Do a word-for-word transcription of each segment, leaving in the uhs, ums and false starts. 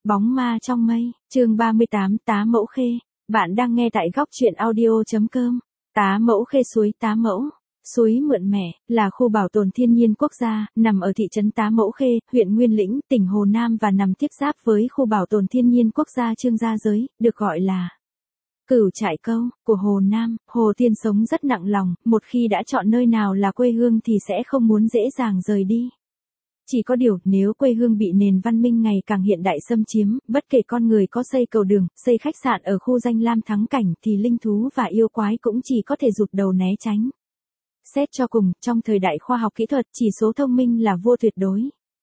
Bóng ma trong mây, chương ba mươi tám, Tá Mẫu Khê. Bạn đang nghe tại góc truyện audio.com. Tá Mẫu Khê suối Tá Mẫu. Suối Mượn Mẻ, là khu bảo tồn thiên nhiên quốc gia, nằm ở thị trấn Tá Mẫu Khê, huyện Nguyên Lĩnh, tỉnh Hồ Nam và nằm tiếp giáp với khu bảo tồn thiên nhiên quốc gia Trương Gia Giới, được gọi là Cửu Trại Câu, của Hồ Nam. Hồ Tiên sống rất nặng lòng, một khi đã chọn nơi nào là quê hương thì sẽ không muốn dễ dàng rời đi. Chỉ có điều, nếu quê hương bị nền văn minh ngày càng hiện đại xâm chiếm, bất kể con người có xây cầu đường, xây khách sạn ở khu danh lam thắng cảnh thì linh thú và yêu quái cũng chỉ có thể rụt đầu né tránh. Xét cho cùng, trong thời đại khoa học kỹ thuật, chỉ số thông minh là vua tuyệt đối.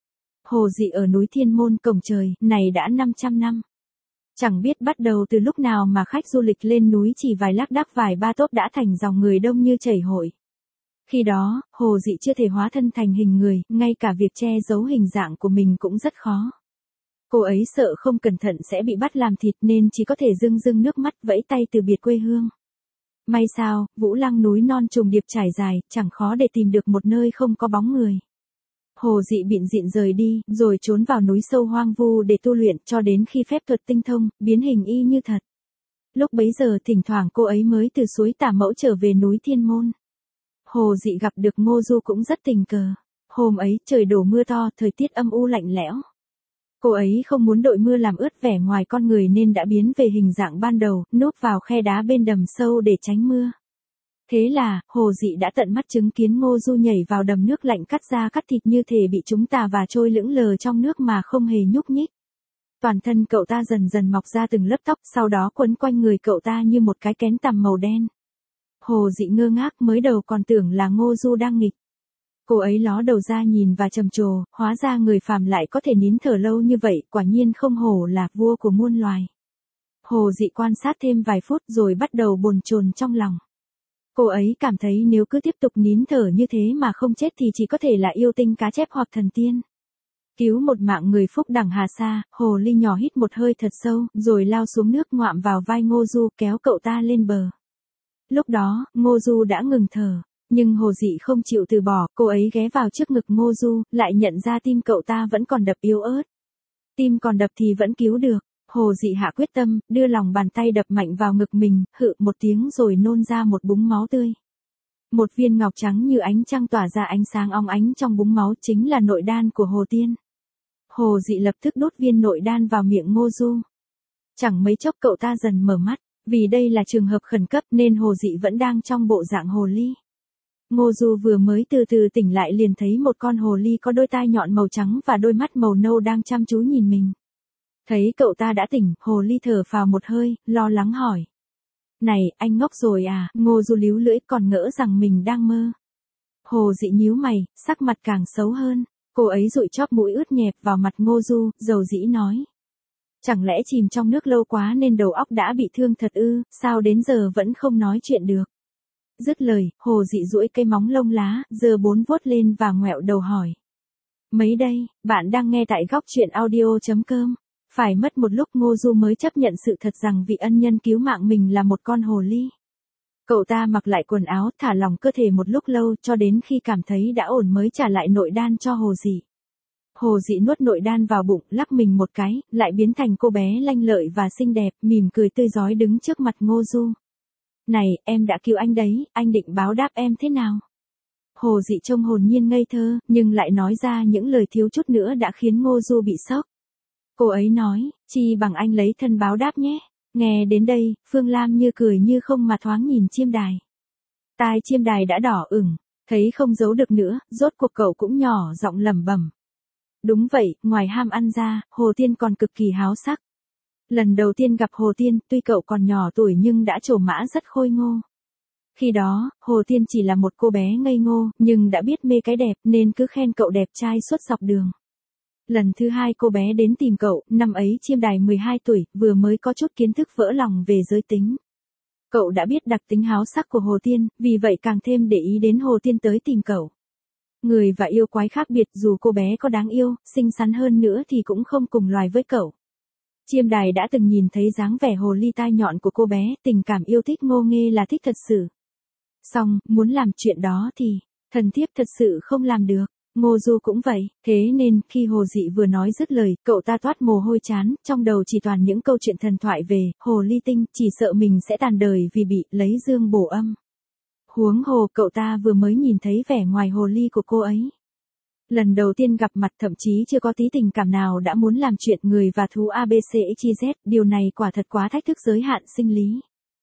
Hồ dị ở núi Thiên Môn Cổng Trời, này đã năm trăm năm. Chẳng biết bắt đầu từ lúc nào mà khách du lịch lên núi chỉ vài lác đác vài ba tốp đã thành dòng người đông như chảy hội. Khi đó, hồ dị chưa thể hóa thân thành hình người, ngay cả việc che giấu hình dạng của mình cũng rất khó. Cô ấy sợ không cẩn thận sẽ bị bắt làm thịt nên chỉ có thể rưng rưng nước mắt vẫy tay từ biệt quê hương. May sao, Vũ Lăng núi non trùng điệp trải dài, chẳng khó để tìm được một nơi không có bóng người. Hồ dị bịn dịn rời đi, rồi trốn vào núi sâu hoang vu để tu luyện cho đến khi phép thuật tinh thông, biến hình y như thật. Lúc bấy giờ thỉnh thoảng cô ấy mới từ suối Tả Mẫu trở về núi Thiên Môn. Hồ dị gặp được Ngô Du cũng rất tình cờ. Hôm ấy trời đổ mưa to, thời tiết âm u lạnh lẽo. Cô ấy không muốn đội mưa làm ướt vẻ ngoài con người nên đã biến về hình dạng ban đầu, núp vào khe đá bên đầm sâu để tránh mưa. Thế là, hồ dị đã tận mắt chứng kiến Ngô Du nhảy vào đầm nước lạnh cắt da cắt thịt như thể bị chúng tà và trôi lững lờ trong nước mà không hề nhúc nhích. Toàn thân cậu ta dần dần mọc ra từng lớp tóc, sau đó quấn quanh người cậu ta như một cái kén tằm màu đen. Hồ dị ngơ ngác, mới đầu còn tưởng là Ngô Du đang nghịch. Cô ấy ló đầu ra nhìn và trầm trồ, hóa ra người phàm lại có thể nín thở lâu như vậy, quả nhiên không hổ là vua của muôn loài. Hồ dị quan sát thêm vài phút rồi bắt đầu bồn chồn trong lòng. Cô ấy cảm thấy nếu cứ tiếp tục nín thở như thế mà không chết thì chỉ có thể là yêu tinh cá chép hoặc thần tiên. Cứu một mạng người phúc đẳng hà sa, hồ ly nhỏ hít một hơi thật sâu, rồi lao xuống nước ngoạm vào vai Ngô Du kéo cậu ta lên bờ. Lúc đó, Ngô Du đã ngừng thở, nhưng hồ dị không chịu từ bỏ, cô ấy ghé vào trước ngực Ngô Du, lại nhận ra tim cậu ta vẫn còn đập yếu ớt. Tim còn đập thì vẫn cứu được. Hồ dị hạ quyết tâm, đưa lòng bàn tay đập mạnh vào ngực mình, hự một tiếng rồi nôn ra một búng máu tươi. Một viên ngọc trắng như ánh trăng tỏa ra ánh sáng óng ánh trong búng máu chính là nội đan của Hồ Tiên. Hồ dị lập tức đút viên nội đan vào miệng Ngô Du. Chẳng mấy chốc cậu ta dần mở mắt, vì đây là trường hợp khẩn cấp nên hồ dị vẫn đang trong bộ dạng hồ ly. Ngô Du vừa mới từ từ tỉnh lại liền thấy một con hồ ly có đôi tai nhọn màu trắng và đôi mắt màu nâu đang chăm chú nhìn mình. Thấy cậu ta đã tỉnh, hồ ly thở phào một hơi, lo lắng hỏi. Này, anh ngốc rồi à? Ngô Du líu lưỡi còn ngỡ rằng mình đang mơ. Hồ dị nhíu mày, sắc mặt càng xấu hơn. Cô ấy dụi chóp mũi ướt nhẹp vào mặt Ngô Du, dầu dĩ nói. Chẳng lẽ chìm trong nước lâu quá nên đầu óc đã bị thương thật ư, sao đến giờ vẫn không nói chuyện được? Dứt lời, hồ dị duỗi cây móng lông lá, giơ bốn vuốt lên và ngoẹo đầu hỏi. Mấy đây, bạn đang nghe tại góc truyện audio.com. Phải mất một lúc Ngô Du mới chấp nhận sự thật rằng vị ân nhân cứu mạng mình là một con hồ ly. Cậu ta mặc lại quần áo, thả lỏng cơ thể một lúc lâu cho đến khi cảm thấy đã ổn mới trả lại nội đan cho hồ dị. Hồ dị nuốt nội đan vào bụng, lắc mình một cái, lại biến thành cô bé lanh lợi và xinh đẹp, mỉm cười tươi rói đứng trước mặt Ngô Du. Này, em đã cứu anh đấy, anh định báo đáp em thế nào? Hồ dị trông hồn nhiên ngây thơ, nhưng lại nói ra những lời thiếu chút nữa đã khiến Ngô Du bị sốc. Cô ấy nói, chi bằng anh lấy thân báo đáp nhé. Nghe đến đây, Phương Lam như cười như không mà thoáng nhìn chiêm đài. Tai chiêm đài đã đỏ ửng, thấy không giấu được nữa, rốt cuộc cậu cũng nhỏ giọng lẩm bẩm. Đúng vậy, ngoài ham ăn ra, Hồ Tiên còn cực kỳ háo sắc. Lần đầu tiên gặp Hồ Tiên, tuy cậu còn nhỏ tuổi nhưng đã trổ mã rất khôi ngô. Khi đó, Hồ Tiên chỉ là một cô bé ngây ngô, nhưng đã biết mê cái đẹp nên cứ khen cậu đẹp trai suốt dọc đường. Lần thứ hai cô bé đến tìm cậu, năm ấy chiêm đài mười hai tuổi, vừa mới có chút kiến thức vỡ lòng về giới tính. Cậu đã biết đặc tính háo sắc của Hồ Tiên, vì vậy càng thêm để ý đến Hồ Tiên tới tìm cậu. Người và yêu quái khác biệt, dù cô bé có đáng yêu, xinh xắn hơn nữa thì cũng không cùng loài với cậu. Chiêm đài đã từng nhìn thấy dáng vẻ hồ ly tai nhọn của cô bé, tình cảm yêu thích ngô nghê là thích thật sự. Song, muốn làm chuyện đó thì, thần thiếp thật sự không làm được. Ngô Du cũng vậy, thế nên, khi Hồ Dị vừa nói dứt lời, cậu ta toát mồ hôi chán, trong đầu chỉ toàn những câu chuyện thần thoại về, Hồ Ly Tinh, chỉ sợ mình sẽ tàn đời vì bị, lấy dương bổ âm. Huống hồ, cậu ta vừa mới nhìn thấy vẻ ngoài hồ ly của cô ấy. Lần đầu tiên gặp mặt thậm chí chưa có tí tình cảm nào đã muốn làm chuyện người và thú a bê xê ích i dét, điều này quả thật quá thách thức giới hạn sinh lý.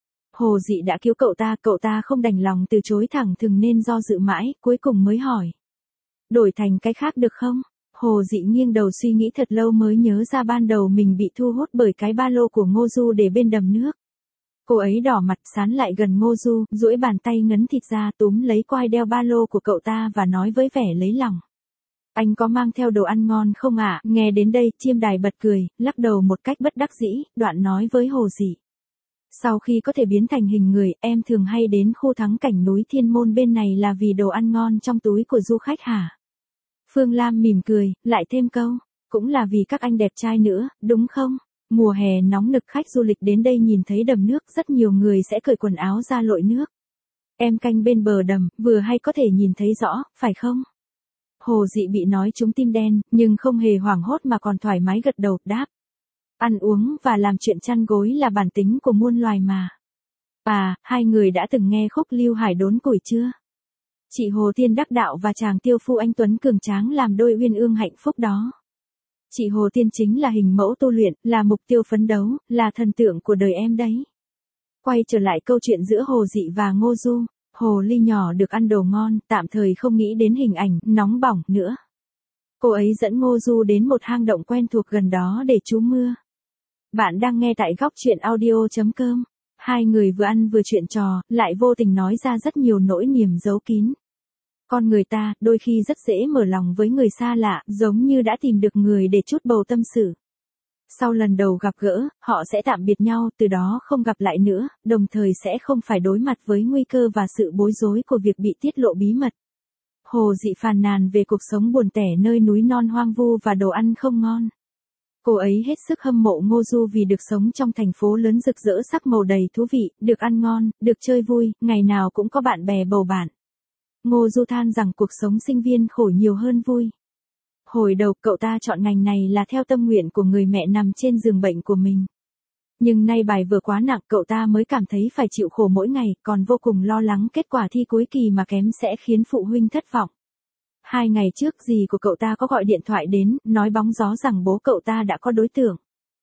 Hồ Dị đã cứu cậu ta, cậu ta không đành lòng từ chối thẳng thừng nên do dự mãi, cuối cùng mới hỏi. Đổi thành cái khác được không? Hồ Dị nghiêng đầu suy nghĩ thật lâu mới nhớ ra ban đầu mình bị thu hút bởi cái ba lô của Ngô Du để bên đầm nước. Cô ấy đỏ mặt sán lại gần Ngô Du, duỗi bàn tay ngấn thịt ra túm lấy quai đeo ba lô của cậu ta và nói với vẻ lấy lòng. Anh có mang theo đồ ăn ngon không ạ? À? Nghe đến đây, Chiêm Đài bật cười, lắc đầu một cách bất đắc dĩ, đoạn nói với Hồ Dị. Sau khi có thể biến thành hình người, em thường hay đến khu thắng cảnh núi Thiên Môn bên này là vì đồ ăn ngon trong túi của du khách hả? Phương Lam mỉm cười, lại thêm câu, cũng là vì các anh đẹp trai nữa, đúng không? Mùa hè nóng nực khách du lịch đến đây nhìn thấy đầm nước rất nhiều người sẽ cởi quần áo ra lội nước. Em canh bên bờ đầm, vừa hay có thể nhìn thấy rõ, phải không? Hồ Dị bị nói trúng tim đen, nhưng không hề hoảng hốt mà còn thoải mái gật đầu, đáp. Ăn uống và làm chuyện chăn gối là bản tính của muôn loài mà. À, hai người đã từng nghe khúc Lưu Hải đốn củi chưa? Chị Hồ Tiên đắc đạo và chàng tiêu phu anh Tuấn cường tráng làm đôi uyên ương hạnh phúc đó. Chị Hồ Tiên chính là hình mẫu tu luyện, là mục tiêu phấn đấu, là thần tượng của đời em đấy. Quay trở lại câu chuyện giữa Hồ Dị và Ngô Du, Hồ Ly nhỏ được ăn đồ ngon, tạm thời không nghĩ đến hình ảnh, nóng bỏng nữa. Cô ấy dẫn Ngô Du đến một hang động quen thuộc gần đó để trú mưa. Bạn đang nghe tại góc chuyện audio chấm com. Hai người vừa ăn vừa chuyện trò, lại vô tình nói ra rất nhiều nỗi niềm giấu kín. Con người ta, đôi khi rất dễ mở lòng với người xa lạ, giống như đã tìm được người để trút bầu tâm sự. Sau lần đầu gặp gỡ, họ sẽ tạm biệt nhau, từ đó không gặp lại nữa, đồng thời sẽ không phải đối mặt với nguy cơ và sự bối rối của việc bị tiết lộ bí mật. Hồ Dị phàn nàn về cuộc sống buồn tẻ nơi núi non hoang vu và đồ ăn không ngon. Cô ấy hết sức hâm mộ Ngô Du vì được sống trong thành phố lớn rực rỡ sắc màu đầy thú vị, được ăn ngon, được chơi vui, ngày nào cũng có bạn bè bầu bạn. Ngô Du than rằng cuộc sống sinh viên khổ nhiều hơn vui. Hồi đầu cậu ta chọn ngành này là theo tâm nguyện của người mẹ nằm trên giường bệnh của mình. Nhưng nay bài vừa quá nặng cậu ta mới cảm thấy phải chịu khổ mỗi ngày, còn vô cùng lo lắng kết quả thi cuối kỳ mà kém sẽ khiến phụ huynh thất vọng. Hai ngày trước dì của cậu ta có gọi điện thoại đến, nói bóng gió rằng bố cậu ta đã có đối tượng.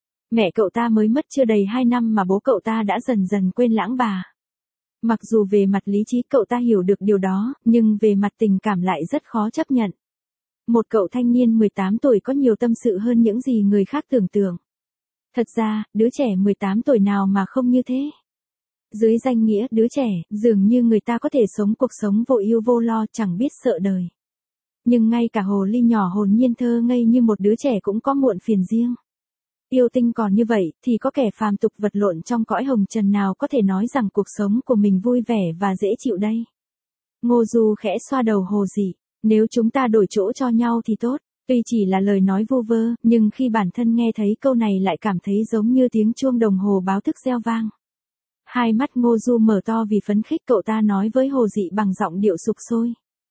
Mẹ cậu ta mới mất chưa đầy hai năm mà bố cậu ta đã dần dần quên lãng bà. Mặc dù về mặt lý trí cậu ta hiểu được điều đó, nhưng về mặt tình cảm lại rất khó chấp nhận. Một cậu thanh niên mười tám tuổi có nhiều tâm sự hơn những gì người khác tưởng tượng. Thật ra, đứa trẻ mười tám tuổi nào mà không như thế. Dưới danh nghĩa đứa trẻ, dường như người ta có thể sống cuộc sống vô ưu vô lo chẳng biết sợ đời. Nhưng ngay cả Hồ Ly nhỏ hồn nhiên thơ ngây như một đứa trẻ cũng có muộn phiền riêng. Yêu tinh còn như vậy, thì có kẻ phàm tục vật lộn trong cõi hồng trần nào có thể nói rằng cuộc sống của mình vui vẻ và dễ chịu đây. Ngô Du khẽ xoa đầu Hồ Dị, nếu chúng ta đổi chỗ cho nhau thì tốt. Tuy chỉ là lời nói vu vơ, nhưng khi bản thân nghe thấy câu này lại cảm thấy giống như tiếng chuông đồng hồ báo thức reo vang. Hai mắt Ngô Du mở to vì phấn khích, cậu ta nói với Hồ Dị bằng giọng điệu sục sôi.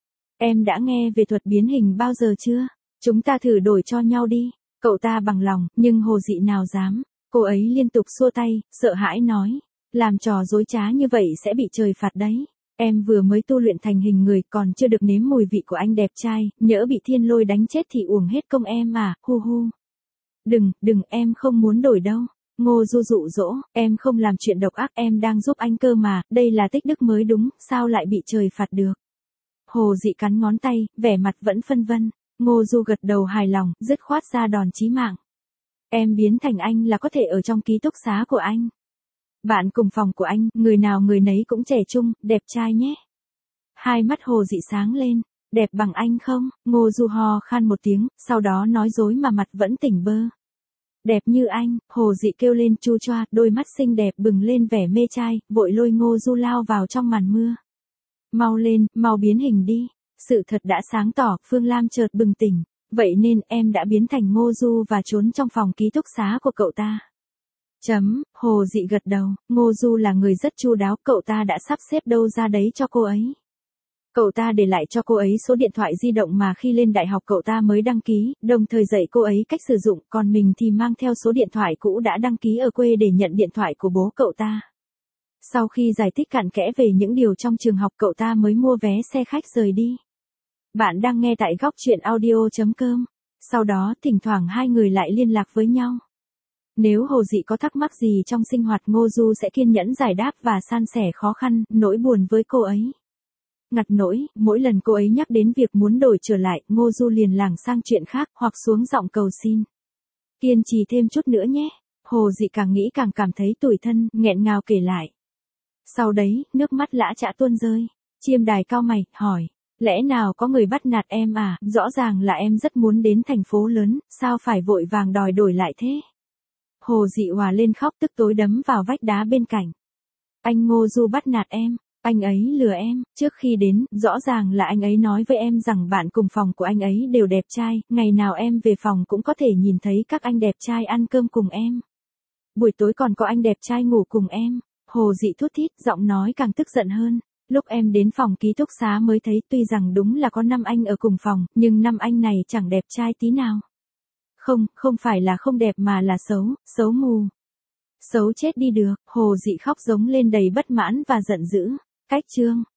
Em đã nghe về thuật biến hình bao giờ chưa? Chúng ta thử đổi cho nhau đi. Cậu ta bằng lòng, nhưng Hồ Dị nào dám. Cô ấy liên tục xua tay, sợ hãi nói. Làm trò dối trá như vậy sẽ bị trời phạt đấy. Em vừa mới tu luyện thành hình người, còn chưa được nếm mùi vị của anh đẹp trai, nhỡ bị thiên lôi đánh chết thì uổng hết công em à, hu hu. Đừng, đừng, em không muốn đổi đâu. Ngô Du dụ dỗ, em không làm chuyện độc ác, em đang giúp anh cơ mà, đây là tích đức mới đúng, sao lại bị trời phạt được. Hồ Dị cắn ngón tay, vẻ mặt vẫn phân vân. Ngô Du gật đầu hài lòng, dứt khoát ra đòn chí mạng. Em biến thành anh là có thể ở trong ký túc xá của anh. Bạn cùng phòng của anh, người nào người nấy cũng trẻ trung, đẹp trai nhé. Hai mắt Hồ Dị sáng lên, đẹp bằng anh không? Ngô Du ho khan một tiếng, sau đó nói dối mà mặt vẫn tỉnh bơ. Đẹp như anh, Hồ Dị kêu lên chu choa, đôi mắt xinh đẹp bừng lên vẻ mê trai, vội lôi Ngô Du lao vào trong màn mưa. Mau lên, mau biến hình đi. Sự thật đã sáng tỏ, Phương Lam chợt bừng tỉnh, vậy nên em đã biến thành Ngô Du và trốn trong phòng ký túc xá của cậu ta. Chấm, Hồ Dị gật đầu, Ngô Du là người rất chu đáo, cậu ta đã sắp xếp đâu ra đấy cho cô ấy. Cậu ta để lại cho cô ấy số điện thoại di động mà khi lên đại học cậu ta mới đăng ký, đồng thời dạy cô ấy cách sử dụng, còn mình thì mang theo số điện thoại cũ đã đăng ký ở quê để nhận điện thoại của bố cậu ta. Sau khi giải thích cặn kẽ về những điều trong trường học cậu ta mới mua vé xe khách rời đi. Bạn đang nghe tại góc chuyện audio chấm com. Sau đó thỉnh thoảng hai người lại liên lạc với nhau. Nếu Hồ Dị có thắc mắc gì trong sinh hoạt Ngô Du sẽ kiên nhẫn giải đáp và san sẻ khó khăn, nỗi buồn với cô ấy. Ngặt nỗi, mỗi lần cô ấy nhắc đến việc muốn đổi trở lại, Ngô Du liền lảng sang chuyện khác hoặc xuống giọng cầu xin. Kiên trì thêm chút nữa nhé. Hồ Dị càng nghĩ càng cảm thấy tủi thân, nghẹn ngào kể lại. Sau đấy, nước mắt lã chã tuôn rơi. Chiêm Đài cau mày, hỏi. Lẽ nào có người bắt nạt em à, rõ ràng là em rất muốn đến thành phố lớn, sao phải vội vàng đòi đổi lại thế? Hồ Dị òa lên khóc tức tối đấm vào vách đá bên cạnh. Anh Ngô Du bắt nạt em, anh ấy lừa em, trước khi đến, rõ ràng là anh ấy nói với em rằng bạn cùng phòng của anh ấy đều đẹp trai, ngày nào em về phòng cũng có thể nhìn thấy các anh đẹp trai ăn cơm cùng em. Buổi tối còn có anh đẹp trai ngủ cùng em. Hồ Dị thút thít, giọng nói càng tức giận hơn. Lúc em đến phòng ký túc xá mới thấy tuy rằng đúng là có năm anh ở cùng phòng, nhưng năm anh này chẳng đẹp trai tí nào. Không, không phải là không đẹp mà là xấu, xấu mù. Xấu chết đi được, Hồ Dị khóc giống lên đầy bất mãn và giận dữ. Cách chương.